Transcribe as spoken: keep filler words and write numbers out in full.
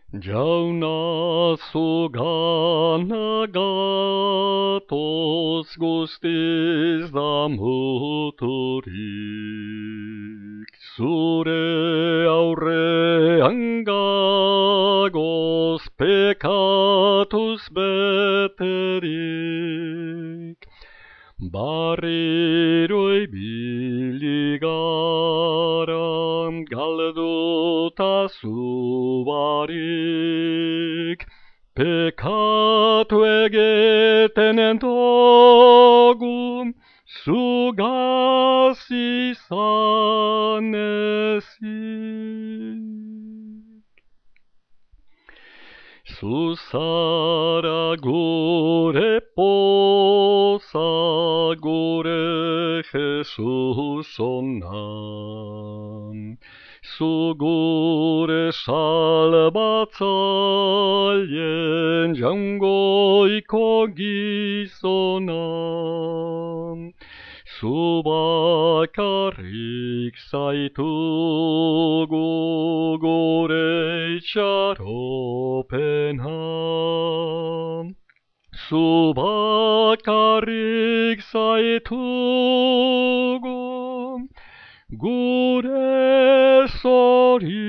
Jauna zugana gatoz guztiz damuturik, zure aurrean gagoz pekatuz beterik. Barriro ibili gara galduta zu barik, pekatu egiten entogu zugaz izan ezik. Zuzara gure poza, gure Jesus ona, zu gure salbatzaileen jaungoiko gizona. Zu bakarrik zaitugu gure itxaropena. Zu bakarrik zaitugu gure zoriona.